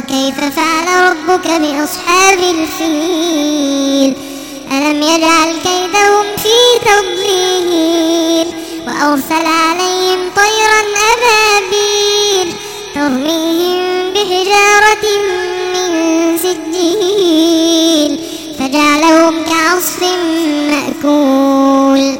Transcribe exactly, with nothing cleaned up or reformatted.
كيف فعل ربك بأصحاب الفيل ألم يجعل كيدهم في تضليل وأرسل عليهم طيرا